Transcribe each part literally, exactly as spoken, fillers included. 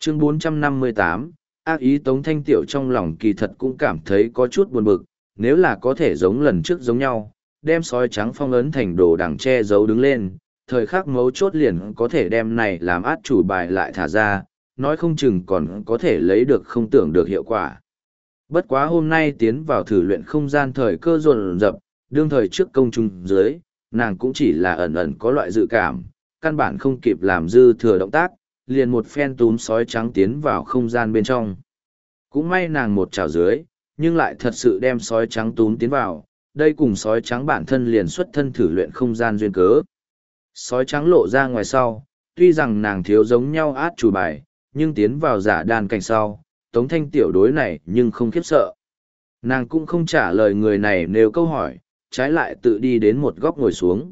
Chương bốn trăm năm mươi tám, ác ý Tống Thanh Tiểu trong lòng kỳ thật cũng cảm thấy có chút buồn bực, nếu là có thể giống lần trước giống nhau, đem sói trắng phong ấn thành đồ đằng che giấu đứng lên, thời khắc mấu chốt liền có thể đem này làm át chủ bài lại thả ra, nói không chừng còn có thể lấy được không tưởng được hiệu quả. Bất quá hôm nay tiến vào thử luyện không gian thời cơ dồn dập, đương thời trước công chúng dưới, nàng cũng chỉ là ẩn ẩn có loại dự cảm, căn bản không kịp làm dư thừa động tác, liền một phen túm sói trắng tiến vào không gian bên trong. Cũng may nàng một chảo dưới, nhưng lại thật sự đem sói trắng túm tiến vào, đây cùng sói trắng bản thân liền xuất thân thử luyện không gian duyên cớ. Sói trắng lộ ra ngoài sau, tuy rằng nàng thiếu giống nhau át chủ bài, nhưng tiến vào giả đàn cảnh sau, Tống Thanh Tiểu đối này nhưng không khiếp sợ. Nàng cũng không trả lời người này nếu câu hỏi, trái lại tự đi đến một góc ngồi xuống.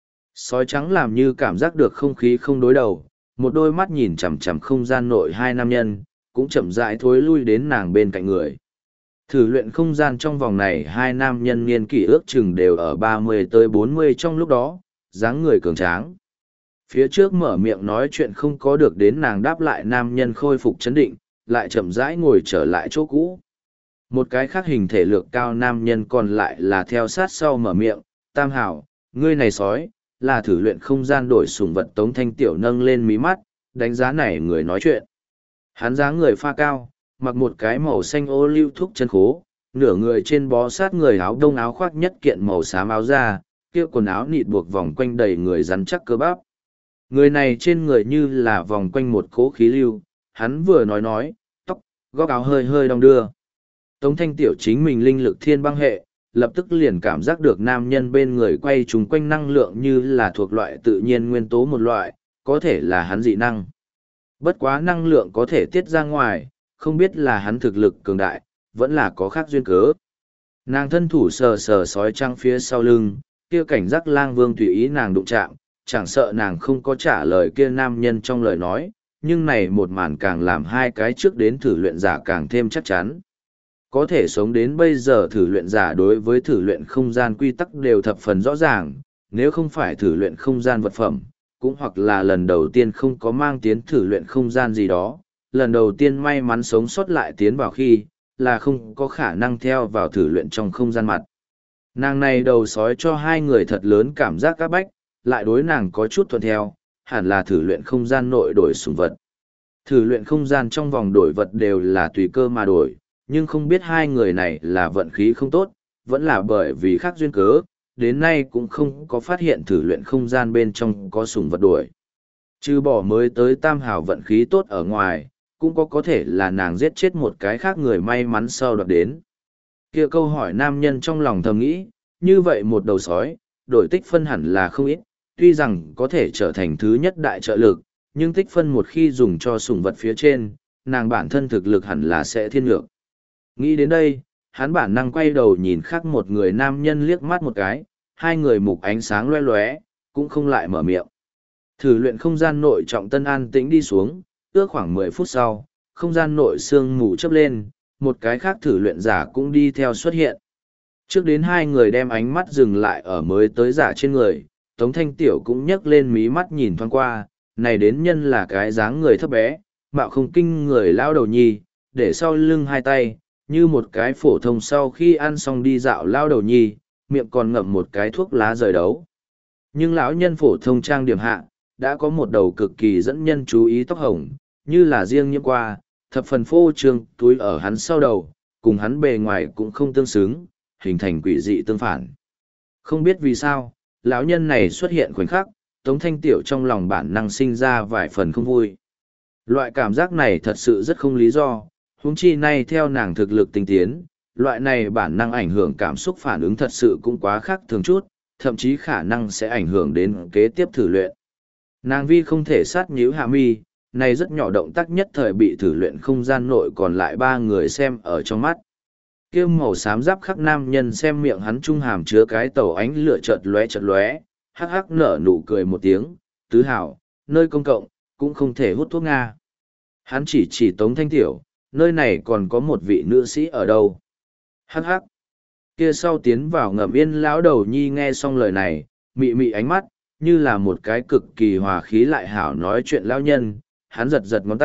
Sói trắng làm như cảm giác được không khí không đối đầu, một đôi mắt nhìn chằm chằm không gian nội hai nam nhân, cũng chậm rãi thối lui đến nàng bên cạnh người. Thử luyện không gian trong vòng này hai nam nhân niên kỷ ước chừng đều ở ba mươi tới bốn mươi trong lúc đó, dáng người cường tráng. Phía trước mở miệng nói chuyện không có được đến nàng đáp lại nam nhân khôi phục chấn định, lại chậm rãi ngồi trở lại chỗ cũ. Một cái khác hình thể lược cao nam nhân còn lại là theo sát sau mở miệng, Tam Hảo, ngươi này sói, là thử luyện không gian đổi sủng vật. Tống Thanh Tiểu nâng lên mí mắt, đánh giá này người nói chuyện. Hắn dáng người pha cao, mặc một cái màu xanh ô lưu thúc chân khố, nửa người trên bó sát người áo đông áo khoác nhất kiện màu xám áo da, kia quần áo nịt buộc vòng quanh đầy người rắn chắc cơ bắp. Người này trên người như là vòng quanh một cỗ khí lưu, hắn vừa nói nói, tóc, góc áo hơi hơi đong đưa. Tống Thanh Tiểu chính mình linh lực thiên băng hệ, lập tức liền cảm giác được nam nhân bên người quay trùng quanh năng lượng như là thuộc loại tự nhiên nguyên tố một loại, có thể là hắn dị năng. Bất quá năng lượng có thể tiết ra ngoài, không biết là hắn thực lực cường đại, vẫn là có khác duyên cớ. Nàng thân thủ sờ sờ sói trăng phía sau lưng, kia cảnh giác lang vương tùy ý nàng đụng chạm, chẳng sợ nàng không có trả lời kia nam nhân trong lời nói, nhưng này một màn càng làm hai cái trước đến thử luyện giả càng thêm chắc chắn. Có thể sống đến bây giờ thử luyện giả đối với thử luyện không gian quy tắc đều thập phần rõ ràng, nếu không phải thử luyện không gian vật phẩm, cũng hoặc là lần đầu tiên không có mang tiến thử luyện không gian gì đó, lần đầu tiên may mắn sống sót lại tiến vào khi, là không có khả năng theo vào thử luyện trong không gian mặt. Nàng này đầu sói cho hai người thật lớn cảm giác các bách, lại đối nàng có chút thuận theo, hẳn là thử luyện không gian nội đổi sủng vật. Thử luyện không gian trong vòng đổi vật đều là tùy cơ mà đổi, nhưng không biết hai người này là vận khí không tốt, vẫn là bởi vì khác duyên cớ, đến nay cũng không có phát hiện thử luyện không gian bên trong có sủng vật đuổi. Trừ bỏ mới tới Tam Hào vận khí tốt ở ngoài, cũng có có thể là nàng giết chết một cái khác người may mắn sau đoạt đến. Kia câu hỏi nam nhân trong lòng thầm nghĩ, như vậy một đầu sói, đổi tích phân hẳn là không ít, tuy rằng có thể trở thành thứ nhất đại trợ lực, nhưng tích phân một khi dùng cho sủng vật phía trên, nàng bản thân thực lực hẳn là sẽ thiên ngược. Nghĩ đến đây, hắn bản năng quay đầu nhìn khác một người nam nhân liếc mắt một cái, hai người mục ánh sáng loe loé, cũng không lại mở miệng. Thử luyện không gian nội trọng tân an tĩnh đi xuống, ước khoảng mười phút sau, không gian nội sương mù chớp lên, một cái khác thử luyện giả cũng đi theo xuất hiện. Trước đến hai người đem ánh mắt dừng lại ở mới tới giả trên người, Tống Thanh Tiểu cũng nhấc lên mí mắt nhìn thoáng qua, này đến nhân là cái dáng người thấp bé, mạo không kinh người lao đầu nhi, để sau lưng hai tay, như một cái phổ thông sau khi ăn xong đi dạo lao đầu nhi, miệng còn ngậm một cái thuốc lá rời đấu. Nhưng lão nhân phổ thông trang điểm hạ, đã có một đầu cực kỳ dẫn nhân chú ý tóc hồng, như là riêng nhiễm qua, thập phần phô trương túi ở hắn sau đầu, cùng hắn bề ngoài cũng không tương xứng, hình thành quỷ dị tương phản. Không biết vì sao, lão nhân này xuất hiện khoảnh khắc, Tống Thanh Tiểu trong lòng bản năng sinh ra vài phần không vui. Loại cảm giác này thật sự rất không lý do, huống chi nay theo nàng thực lực tinh tiến, loại này bản năng ảnh hưởng cảm xúc phản ứng thật sự cũng quá khác thường chút, thậm chí khả năng sẽ ảnh hưởng đến kế tiếp thử luyện. Nàng vi không thể sát nhíu hạ mi, này rất nhỏ động tác nhất thời bị thử luyện không gian nội còn lại ba người xem ở trong mắt. Kia màu xám giáp khắc nam nhân xem miệng hắn trung hàm chứa cái tàu ánh lửa chợt lóe chợt lóe, hắc hắc nở nụ cười một tiếng, tứ hảo, nơi công cộng, cũng không thể hút thuốc Nga. Hắn chỉ chỉ Tống Thanh Tiểu, nơi này còn có một vị nữ sĩ ở đâu. Hắc hắc. Kia sau tiến vào ngầm yên lão đầu nhi nghe xong lời này, mị mị ánh mắt, như là một cái cực kỳ hòa khí lại hảo nói chuyện lão nhân, hắn giật giật ngón tay,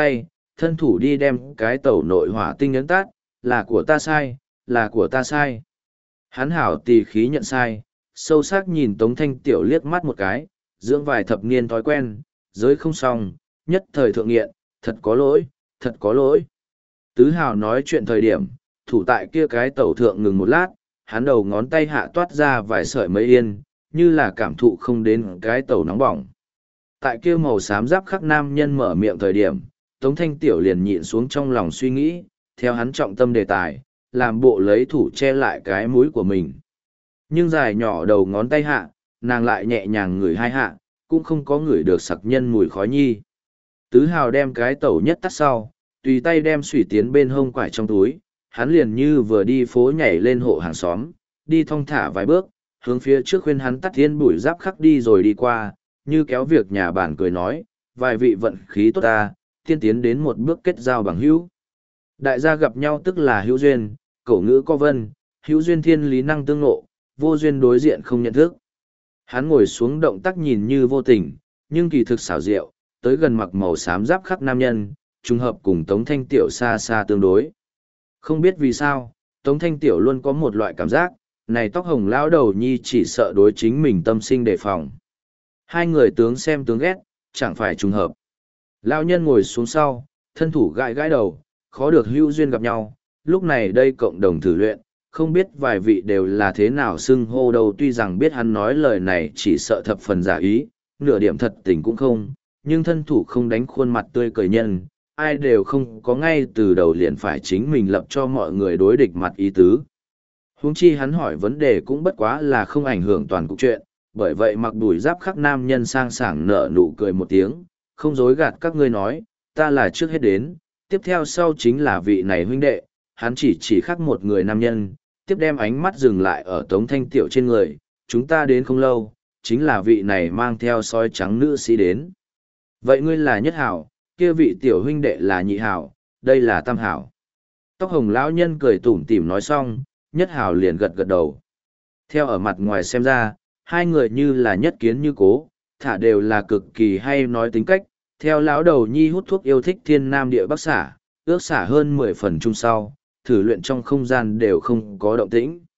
thân thủ đi đem cái tẩu nội hỏa tinh ấn tát, là của ta sai, là của ta sai. Hắn hảo tì khí nhận sai, sâu sắc nhìn Tống Thanh Tiểu liếc mắt một cái, dưỡng vài thập niên thói quen, giới không xong, nhất thời thượng nghiện, thật có lỗi, thật có lỗi. Tứ Hào nói chuyện thời điểm, thủ tại kia cái tẩu thượng ngừng một lát, hắn đầu ngón tay hạ toát ra vài sợi mây yên, như là cảm thụ không đến cái tẩu nóng bỏng. Tại kia màu xám giáp khắc nam nhân mở miệng thời điểm, Tống Thanh Tiểu liền nhịn xuống trong lòng suy nghĩ, theo hắn trọng tâm đề tài, làm bộ lấy thủ che lại cái mũi của mình. Nhưng dài nhỏ đầu ngón tay hạ, nàng lại nhẹ nhàng ngửi hai hạ, cũng không có ngửi được sặc nhân mùi khói nhi. Tứ Hào đem cái tẩu nhất tắt sau, tùy tay đem xủy tiến bên hông quải trong túi, hắn liền như vừa đi phố nhảy lên hộ hàng xóm, đi thong thả vài bước, hướng phía trước khuyên hắn tắt thiên bụi giáp khắc đi rồi đi qua, như kéo việc nhà bản cười nói, vài vị vận khí tốt ta, tiên tiến đến một bước kết giao bằng hữu. Đại gia gặp nhau tức là hữu duyên, cổ ngữ có vân, hữu duyên thiên lý năng tương ngộ, vô duyên đối diện không nhận thức. Hắn ngồi xuống động tác nhìn như vô tình, nhưng kỳ thực xảo diệu, tới gần mặc màu xám giáp khắc nam nhân, trùng hợp cùng Tống Thanh Tiểu xa xa tương đối. Không biết vì sao, Tống Thanh Tiểu luôn có một loại cảm giác, này tóc hồng lão đầu nhi chỉ sợ đối chính mình tâm sinh đề phòng. Hai người tướng xem tướng ghét, chẳng phải trùng hợp. Lão nhân ngồi xuống sau, thân thủ gãi gãi đầu, khó được hữu duyên gặp nhau, lúc này đây cộng đồng thử luyện, không biết vài vị đều là thế nào xưng hô đâu, tuy rằng biết hắn nói lời này chỉ sợ thập phần giả ý, nửa điểm thật tình cũng không, nhưng thân thủ không đánh khuôn mặt tươi cười nhân, ai đều không có ngay từ đầu liền phải chính mình lập cho mọi người đối địch mặt ý tứ. Huống chi hắn hỏi vấn đề cũng bất quá là không ảnh hưởng toàn cục chuyện, bởi vậy mặc đùi giáp khắc nam nhân sang sảng nở nụ cười một tiếng, không dối gạt các ngươi nói, ta là trước hết đến, tiếp theo sau chính là vị này huynh đệ, hắn chỉ chỉ khắc một người nam nhân, tiếp đem ánh mắt dừng lại ở Tống Thanh Tiểu trên người, chúng ta đến không lâu, chính là vị này mang theo sói trắng nữ sĩ đến. Vậy ngươi là nhất hảo, kia vị tiểu huynh đệ là nhị hảo, đây là tam hảo. Tóc hồng lão nhân cười tủm tỉm nói xong, nhất hảo liền gật gật đầu. Theo ở mặt ngoài xem ra, hai người như là nhất kiến như cố, thả đều là cực kỳ hay nói tính cách, theo lão đầu nhi hút thuốc yêu thích thiên nam địa bắc xả, ước xả hơn mười phần chung sau, thử luyện trong không gian đều không có động tĩnh.